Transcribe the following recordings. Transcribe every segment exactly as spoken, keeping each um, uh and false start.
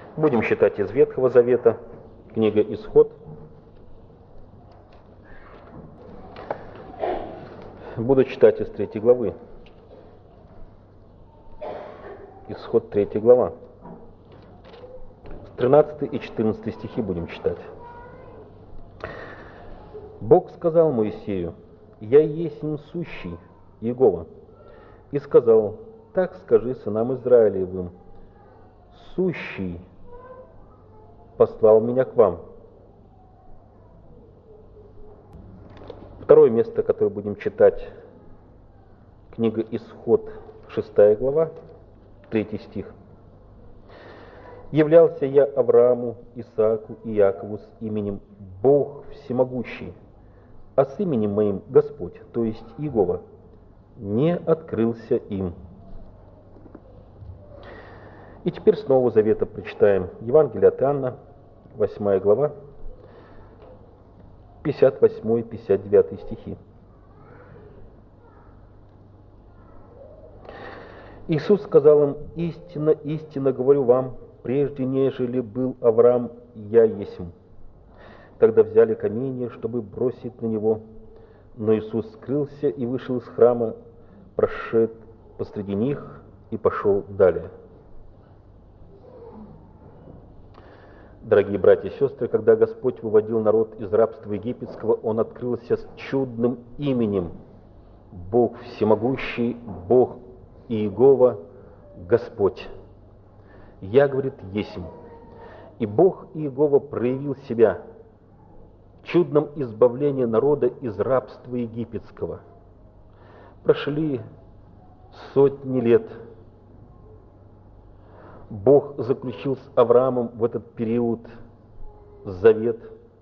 Будем читать из Ветхого Завета, книга Исход. Буду читать из третьей главы. Исход третья глава. тринадцатый и четырнадцатый стихи будем читать. Бог сказал Моисею: «Я есмь сущий, Егова». И сказал: «Так скажи сынам Израилевым: сущий послал меня к вам». Второе место, которое будем читать, книга Исход, шестая глава, третий стих. «Являлся я Аврааму, Исааку и Якову с именем Бог Всемогущий, а с именем моим Господь, то есть Иегова, не открылся им». И теперь с Нового Завета прочитаем Евангелие от Иоанна, восьмая глава, пятьдесят восьмой — пятьдесят девятый стихи. Иисус сказал им: «Истинно, истинно говорю вам, прежде нежели был Авраам, я есмь». Тогда взяли камень, чтобы бросить на него, но Иисус скрылся и вышел из храма, прошед посреди них и пошел далее. Дорогие братья и сестры, когда Господь выводил народ из рабства египетского, Он открылся с чудным именем Бог Всемогущий, Бог Иегова, Господь. «Я, — говорит, — есмь». И Бог Иегова проявил себя в чудном избавлении народа из рабства египетского. Прошли сотни лет. Бог заключил с Авраамом в этот период завет.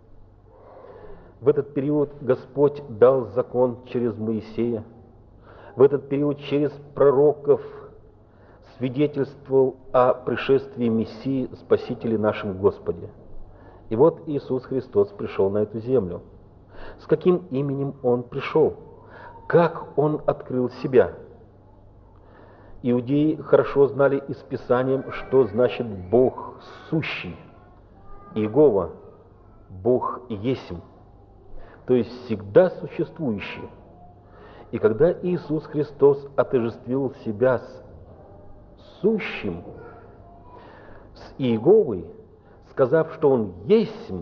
В этот период Господь дал закон через Моисея. В этот период через пророков свидетельствовал о пришествии Мессии, Спасителя нашем Господе. И вот Иисус Христос пришел на эту землю. С каким именем Он пришел? Как Он открыл себя? Иудеи хорошо знали из Писания, что значит Бог сущий, Иегова, Бог есмь, то есть всегда существующий. И когда Иисус Христос отождествил себя с сущим, с Иеговой, сказав, что Он есмь,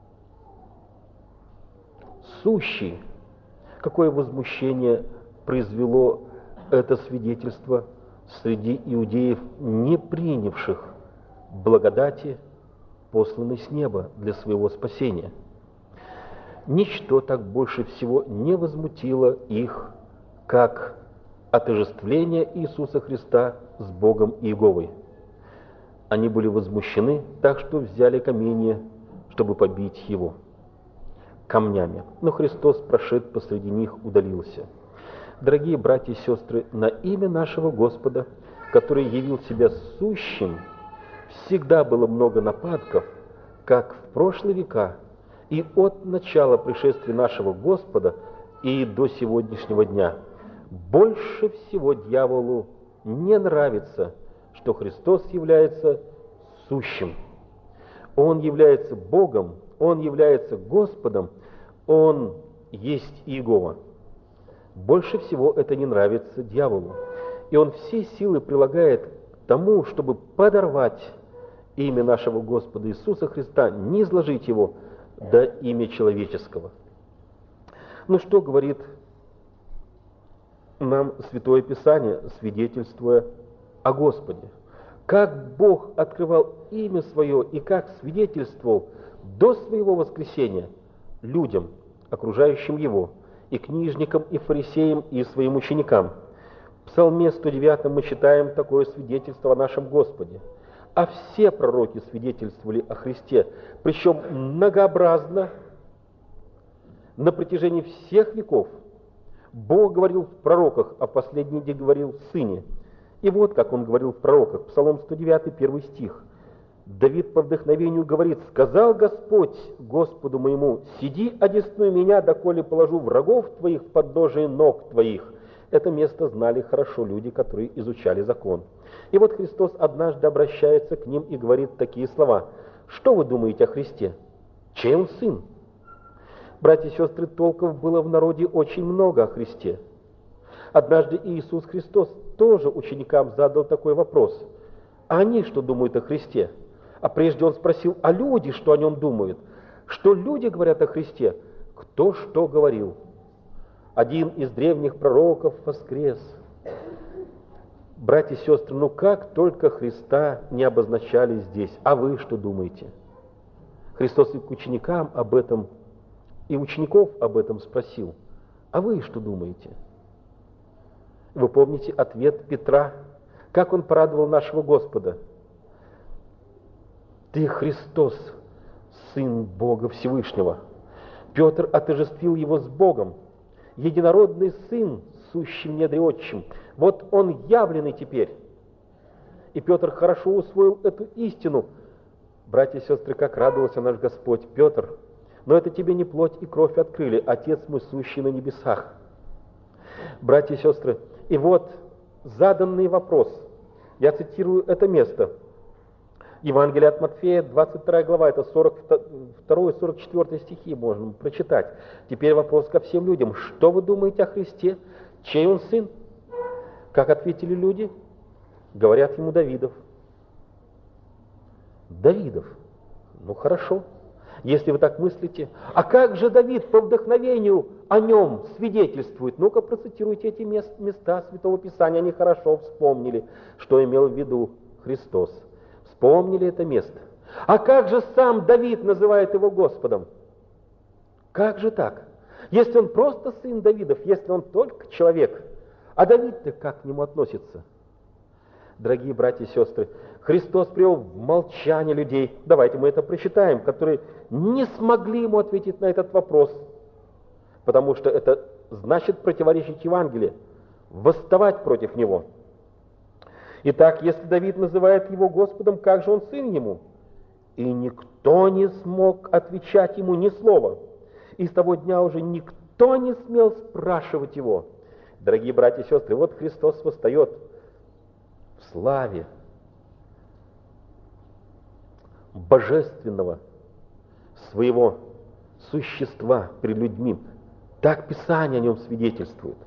сущий, какое возмущение произвело это свидетельство среди иудеев, не принявших благодати, посланной с неба для своего спасения. Ничто так больше всего не возмутило их, как отождествление Иисуса Христа с Богом Иеговой. Они были возмущены, так что взяли камни, чтобы побить Его камнями. Но Христос, прошед посреди них, удалился. Дорогие братья и сестры, на имя нашего Господа, который явил себя сущим, всегда было много нападков, как в прошлые века, и от начала пришествия нашего Господа и до сегодняшнего дня. Больше всего дьяволу не нравится, что Христос является сущим. Он является Богом, Он является Господом, Он есть Иегова. Больше всего это не нравится дьяволу. И он все силы прилагает к тому, чтобы подорвать имя нашего Господа Иисуса Христа, не изложить его до имя человеческого. Ну что говорит нам Святое Писание, свидетельствуя о Господе? Как Бог открывал имя Свое и как свидетельствовал до Своего воскресения людям, окружающим Его, и книжникам, и фарисеям, и своим ученикам. В Псалме сто девятом мы читаем такое свидетельство о нашем Господе. А все пророки свидетельствовали о Христе, причем многообразно, на протяжении всех веков. Бог говорил в пророках, а в последний день говорил в Сыне. И вот как Он говорил в пророках. Псалом сто девятый, первый стих. Давид по вдохновению говорит: «Сказал Господь Господу моему: сиди одесную меня, доколе положу врагов твоих в подножие ног твоих». Это место знали хорошо люди, которые изучали закон. И вот Христос однажды обращается к ним и говорит такие слова: «Что вы думаете о Христе? Чей он сын?» Братья и сестры, толков было в народе очень много о Христе. Однажды Иисус Христос тоже ученикам задал такой вопрос: а они что думают о Христе? А прежде он спросил: а люди что о нем думают? Что люди говорят о Христе? Кто что говорил? Один из древних пророков воскрес. Братья и сестры, ну как только Христа не обозначали здесь, а вы что думаете? Христос и к ученикам об этом, и учеников об этом спросил: а вы что думаете? Вы помните ответ Петра, как он порадовал нашего Господа: «Ты Христос, Сын Бога Всевышнего». Петр отождествил его с Богом, единородный Сын, сущий в недре Отчим. Вот он явленный теперь. И Петр хорошо усвоил эту истину. Братья и сестры, как радовался наш Господь: Петр, но это тебе не плоть и кровь открыли, Отец мой, сущий на небесах. Братья и сестры, и вот заданный вопрос. Я цитирую это место. Евангелие от Матфея, двадцать вторая глава, это сорок второй и сорок четвёртый стихи можно прочитать. Теперь вопрос ко всем людям: что вы думаете о Христе? Чей он сын? Как ответили люди? Говорят ему: Давидов. Давидов. Ну хорошо, если вы так мыслите. А как же Давид по вдохновению о нем свидетельствует? Ну-ка процитируйте эти места Святого Писания. Они хорошо вспомнили, что имел в виду Христос. Вспомнили это место. А как же сам Давид называет его Господом? Как же так? Если он просто сын Давидов, если он только человек, а Давид-то как к нему относится? Дорогие братья и сестры, Христос привел в молчание людей, давайте мы это прочитаем, которые не смогли ему ответить на этот вопрос, потому что это значит противоречить Евангелию, восставать против него. Итак, если Давид называет его Господом, как же он сын ему? И никто не смог отвечать ему ни слова. И с того дня уже никто не смел спрашивать его. Дорогие братья и сестры, вот Христос восстает в славе божественного своего существа пред людьми. Так Писание о нем свидетельствует.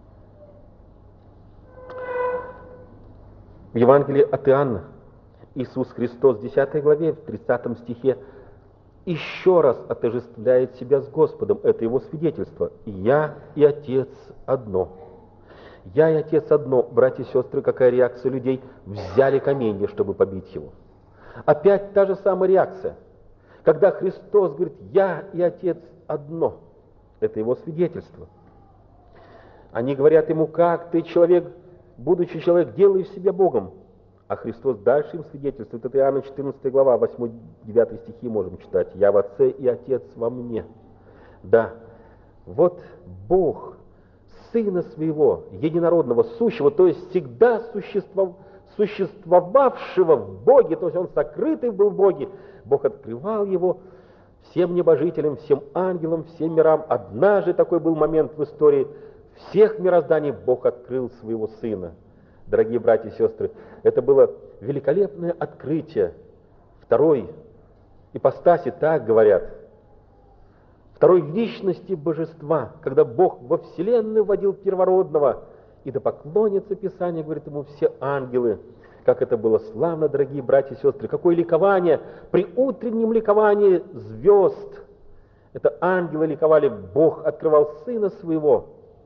В Евангелии от Иоанна Иисус Христос в десятой главе, в тридцатом стихе еще раз отождествляет себя с Господом. Это его свидетельство. «Я и Отец одно». «Я и Отец одно». Братья и сестры, какая реакция людей? Взяли каменья, чтобы побить его. Опять та же самая реакция. Когда Христос говорит: «Я и Отец одно». Это его свидетельство. Они говорят ему: «Как ты, человек, будучи человек, делаешь себя Богом?» А Христос дальше им свидетельствует. Это Иоанна четырнадцатая глава, восьмой-девятый стихи можем читать. «Я в Отце, и Отец во мне». Да, вот Бог Сына Своего, единородного, сущего, то есть всегда существов... существовавшего в Боге, то есть Он сокрытый был в Боге, Бог открывал Его всем небожителям, всем ангелам, всем мирам. Однажды такой был момент в истории всех мирозданий, Бог открыл Своего Сына. Дорогие братья и сестры, это было великолепное открытие второй ипостаси, так говорят, второй личности божества, когда Бог во вселенную вводил первородного, и да поклонятся, Писание говорит ему, все ангелы. Как это было славно, дорогие братья и сестры, какое ликование при утреннем ликовании звезд. Это ангелы ликовали, Бог открывал Сына Своего.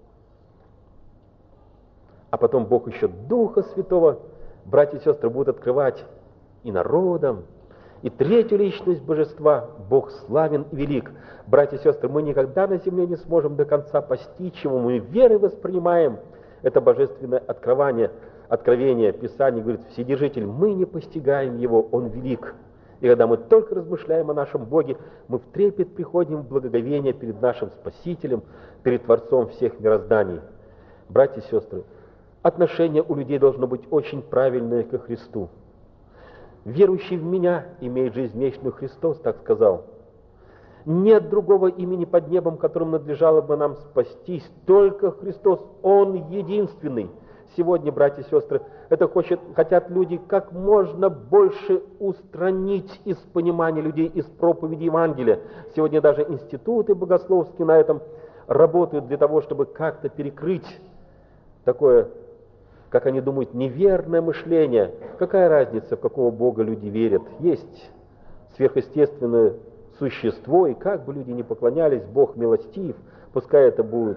А потом Бог еще Духа Святого, братья и сестры, будут открывать и народам. И третью личность божества, Бог славен и велик. Братья и сестры, мы никогда на земле не сможем до конца постичь его, мы верой воспринимаем это божественное откровение, откровение. Писание говорит: Вседержитель, мы не постигаем его, он велик. И когда мы только размышляем о нашем Боге, мы в трепет приходим в благоговение перед нашим Спасителем, перед Творцом всех мирозданий. Братья и сестры, отношение у людей должно быть очень правильное ко Христу. «Верующий в Меня имеет жизнь вечную», Христос так сказал. Нет другого имени под небом, которым надлежало бы нам спастись, только Христос, Он единственный. сегодня, братья и сестры, это хочет, хотят люди как можно больше устранить из понимания людей, из проповеди Евангелия. Сегодня даже институты богословские на этом работают для того, чтобы как-то перекрыть такое, как они думают, неверное мышление. Какая разница, в какого Бога люди верят? Есть сверхъестественное существо, и как бы люди ни поклонялись, Бог милостив, пускай это будет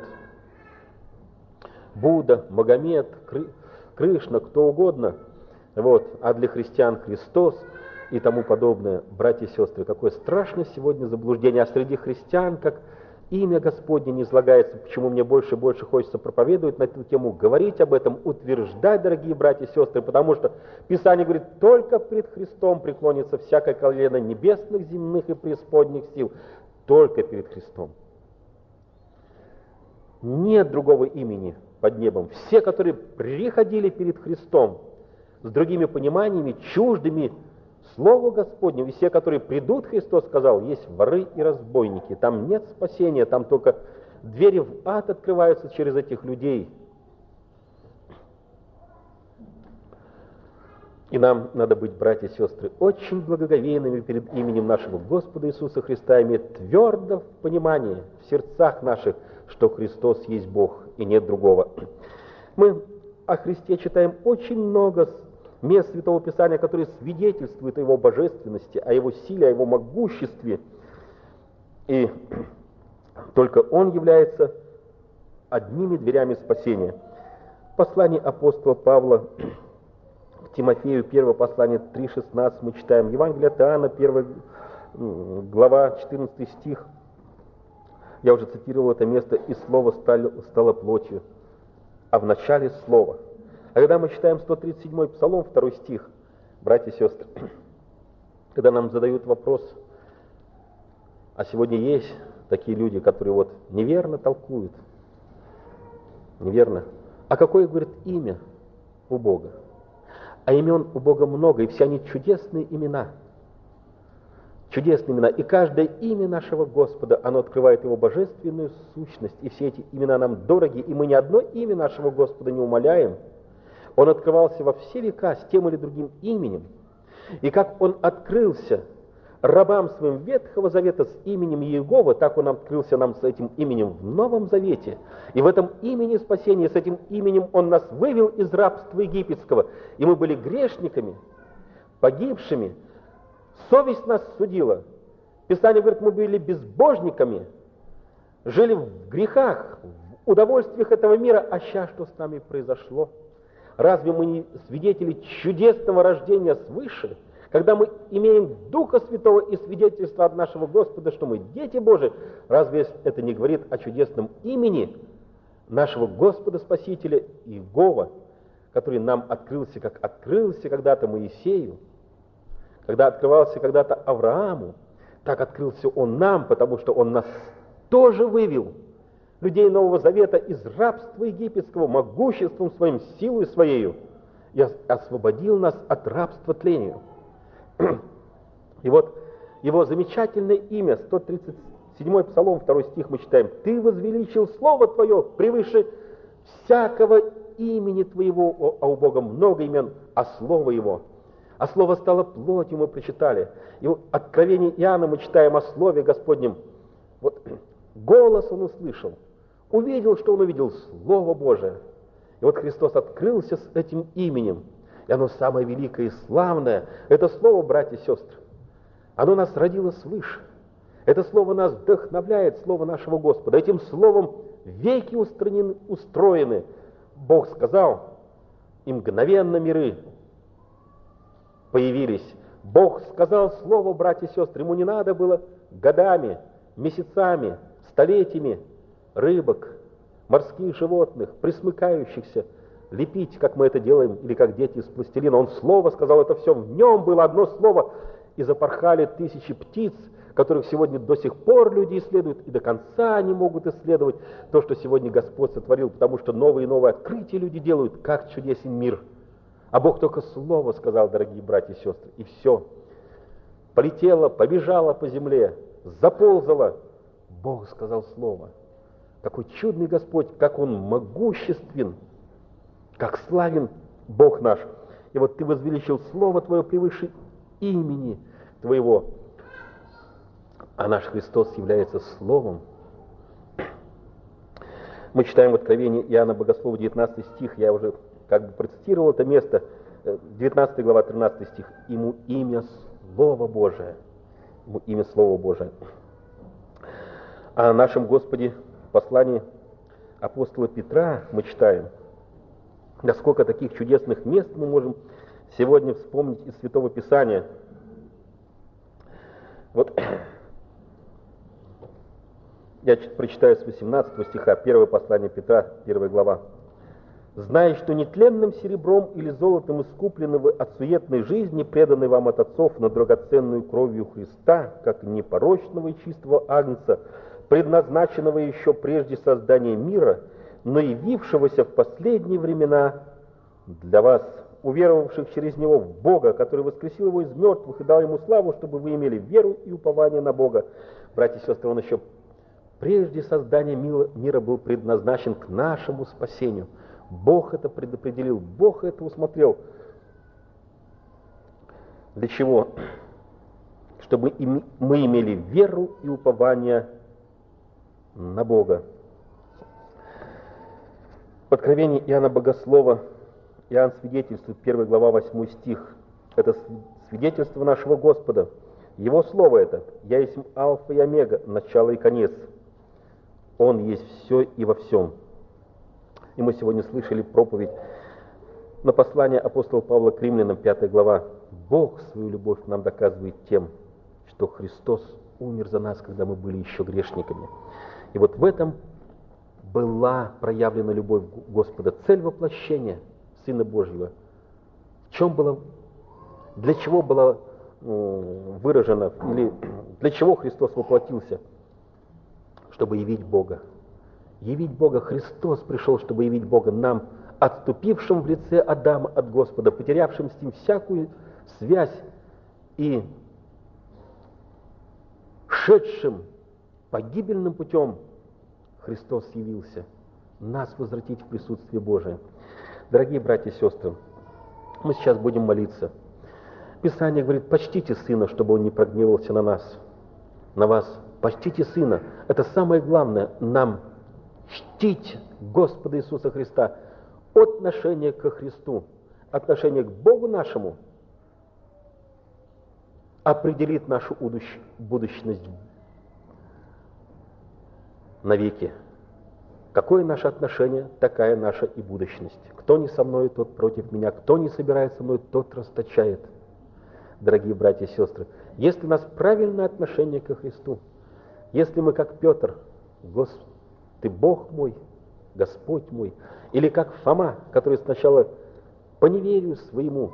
Будда, Магомед, Кришна, кто угодно, вот, а для христиан Христос и тому подобное. Братья и сестры, какое страшное сегодня заблуждение, а среди христиан, как имя Господне не излагается, почему мне больше и больше хочется проповедовать на эту тему, говорить об этом, утверждать, дорогие братья и сестры, потому что Писание говорит, только пред Христом преклонится всякое колено небесных, земных и преисподних сил, только перед Христом. Нет другого имени под небом. Все, которые приходили перед Христом с другими пониманиями, чуждыми Слову Господнему, и все, которые придут, Христос сказал, есть воры и разбойники. Там нет спасения, там только двери в ад открываются через этих людей. И нам надо быть, братья и сестры, очень благоговейными перед именем нашего Господа Иисуса Христа, иметь твердо в понимании в сердцах наших, что Христос есть Бог и нет другого. Мы о Христе читаем очень много мест Святого Писания, которые свидетельствуют о Его божественности, о Его силе, о Его могуществе. И только Он является одними дверями спасения. Послание апостола Павла к Тимофею, первое послание три шестнадцать, мы читаем. Евангелие от Иоанна, первая глава, четырнадцатый стих. Я уже цитировал это место, «И Слово стало, стало плотью, а в начале Слово». А когда мы читаем сто тридцать седьмой Псалом, второй стих, братья и сестры, когда нам задают вопрос, а сегодня есть такие люди, которые вот неверно толкуют, неверно, а какое, говорит, имя у Бога? А имен у Бога много, и все они чудесные имена. Чудесные имена. И каждое имя нашего Господа, оно открывает Его божественную сущность. И все эти имена нам дороги, и мы ни одно имя нашего Господа не умаляем. Он открывался во все века с тем или другим именем. И как Он открылся рабам своим Ветхого Завета с именем Иегова, так Он открылся нам с этим именем в Новом Завете. И в этом имени спасения, с этим именем Он нас вывел из рабства египетского. И мы были грешниками, погибшими. Совесть нас судила. Писание говорит, мы были безбожниками, жили в грехах, в удовольствиях этого мира. А сейчас что с нами произошло? Разве мы не свидетели чудесного рождения свыше, когда мы имеем Духа Святого и свидетельство от нашего Господа, что мы дети Божии? Разве это не говорит о чудесном имени нашего Господа Спасителя Иегова, который нам открылся, как открылся когда-то Моисею, когда открывался когда-то Аврааму, так открылся Он нам, потому что Он нас тоже вывел, людей Нового Завета, из рабства египетского, могуществом своим, силой своею, и освободил нас от рабства тлению. И вот Его замечательное имя, сто тридцать седьмой Псалом, второй стих мы читаем, «Ты возвеличил Слово Твое превыше всякого имени Твоего, а у Бога много имен, а Слово Его». А Слово стало плотью, мы прочитали. И в Откровении Иоанна мы читаем о Слове Господнем. Вот голос Он услышал, увидел, что Он увидел, Слово Божие. И вот Христос открылся с этим именем. И оно самое великое и славное. Это Слово, братья и сестры, оно нас родило свыше. Это Слово нас вдохновляет, Слово нашего Господа. Этим Словом веки устранены, устроены. Бог сказал, и мгновенно миры появились. Бог сказал Слово, братья и сестры, Ему не надо было годами, месяцами, столетиями рыбок, морских животных, пресмыкающихся, лепить, как мы это делаем, или как дети из пластилина. Он Слово сказал, это все в Нем было, одно Слово, и запорхали тысячи птиц, которых сегодня до сих пор люди исследуют, и до конца они могут исследовать то, что сегодня Господь сотворил, потому что новые и новые открытия люди делают, как чудесен мир. А Бог только Слово сказал, дорогие братья и сестры, и все. Полетело, побежало по земле, заползало. Бог сказал Слово. Какой чудный Господь, как Он могуществен. как славен Бог наш. И вот Ты возвеличил Слово Твое превыше имени Твоего. А наш Христос является Словом. Мы читаем в Откровении Иоанна Богослова, девятнадцатый стих, я уже как бы процитировал это место, девятнадцатая глава, тринадцатый стих. Ему имя Слово Божие. Ему имя Слово Божие. А о нашем Господе в послании апостола Петра мы читаем, насколько таких чудесных мест мы можем сегодня вспомнить из Святого Писания. Вот я прочитаю с восемнадцатого стиха, первое послание Петра, первая глава. «Зная, что нетленным серебром или золотом искуплены вы от суетной жизни, преданной вам от отцов на драгоценную кровью Христа, как непорочного и чистого агнца, предназначенного еще прежде создания мира, но явившегося в последние времена для вас, уверовавших через Него в Бога, который воскресил Его из мертвых и дал Ему славу, чтобы вы имели веру и упование на Бога». Братья и сестры, Он еще прежде создания мира был предназначен к нашему спасению. Бог это предопределил, Бог это усмотрел. Для чего? Чтобы мы имели веру и упование на Бога. В Откровении Иоанна Богослова Иоанн свидетельствует, первая глава, восьмой стих. Это свидетельство нашего Господа. Его слово это: «Я есть Алфа и Омега, начало и конец». Он есть все и во всем. И мы сегодня слышали проповедь на послание апостола Павла к римлянам, пятая глава. Бог свою любовь нам доказывает тем, что Христос умер за нас, когда мы были еще грешниками. И вот в этом была проявлена любовь Господа, цель воплощения Сына Божьего. В чем была, для чего была выражена, или для чего Христос воплотился? Чтобы явить Бога. Явить Бога. Христос пришел, чтобы явить Бога нам, отступившим в лице Адама от Господа, потерявшим с ним всякую связь и шедшим погибельным путем. Христос явился нас возвратить в присутствие Божие. Дорогие братья и сестры, мы сейчас будем молиться. Писание говорит: почтите Сына, чтобы Он не прогневался на нас, на вас. Почтите Сына. Это самое главное, нам чтить Господа Иисуса Христа. Отношение ко Христу, отношение к Богу нашему определит нашу будущность навеки. Какое наше отношение, такая наша и будущность. Кто не со мной, тот против меня. Кто не собирает со мной, тот расточает. Дорогие братья и сестры, если у нас правильное отношение ко Христу, если мы как Петр: «Господи, Ты Бог мой, Господь мой», или как Фома, который сначала по неверию своему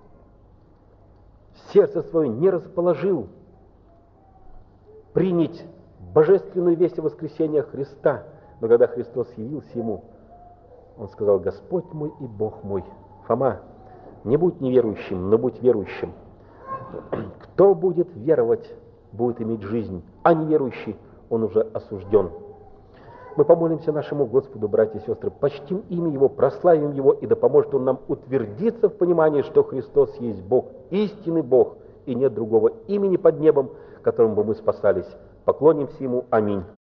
сердце свое не расположил принять божественную весть о воскресении Христа, но когда Христос явился ему, он сказал: «Господь мой и Бог мой». Фома, не будь неверующим, но будь верующим. Кто будет веровать, будет иметь жизнь, а неверующий, он уже осужден. Мы помолимся нашему Господу, братья и сестры, почтим имя Его, прославим Его, и да поможет Он нам утвердиться в понимании, что Христос есть Бог, истинный Бог, и нет другого имени под небом, которым бы мы спасались. Поклонимся Ему. Аминь.